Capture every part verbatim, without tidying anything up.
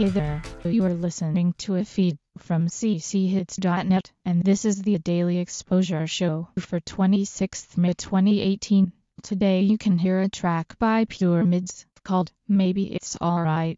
Hey there, you are listening to a feed from c c hits dot net, and this is the Daily Exposure Show for twenty-sixth May twenty eighteen. Today you can hear a track by Pyramids called Maybe It's Alright.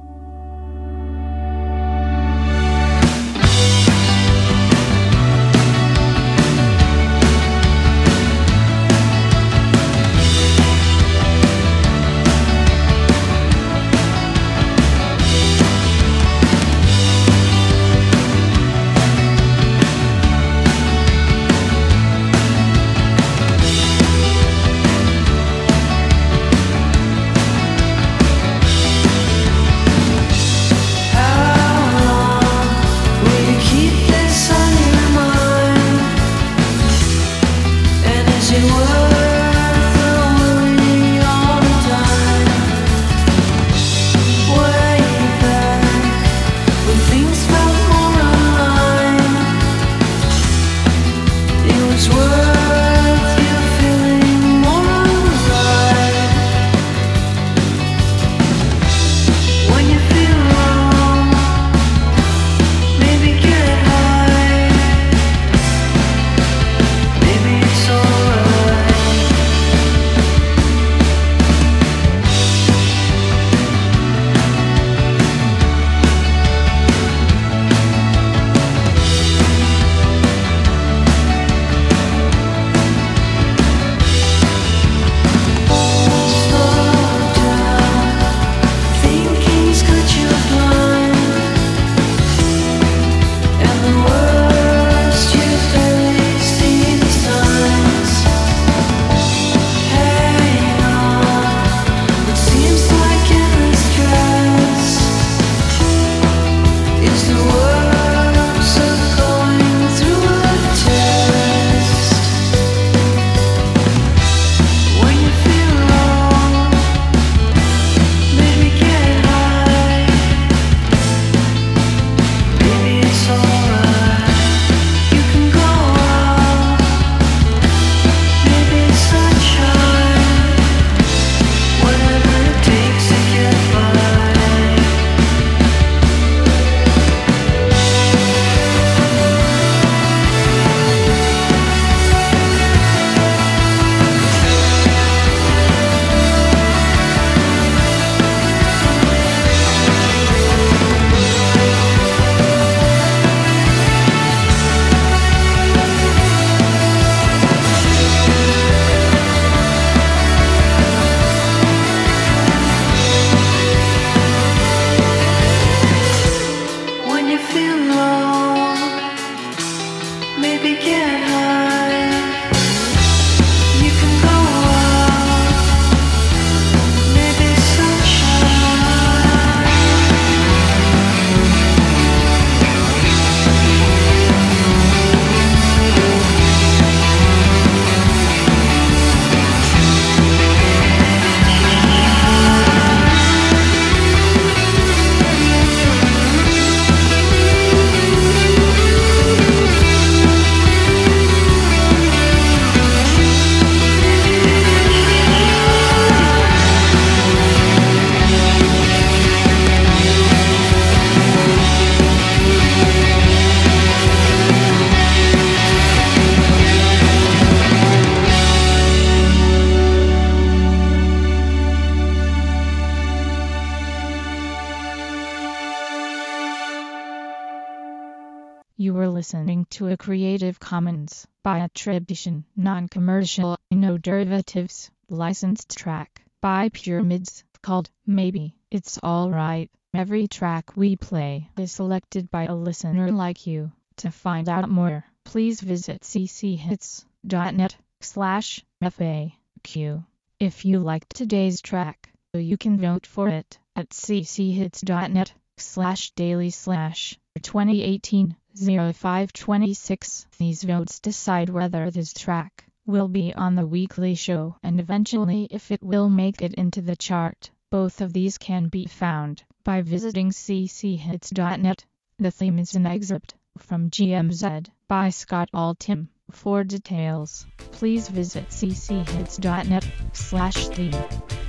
You were listening to a Creative Commons by attribution, non-commercial, no derivatives, licensed track by Pyramids called Maybe It's Alright. Every track we play is selected by a listener like you. To find out more, please visit c c hits dot net slash F A Q. If you liked today's track, you can vote for it at c c hits dot net slash daily slash twenty eighteen oh five twenty-six. These votes decide whether this track will be on the weekly show and eventually if it will make it into the chart. Both of these can be found by visiting c c hits dot net. The theme is an excerpt from G M Z by Scott Altham. For details, please visit c c hits dot net slash theme.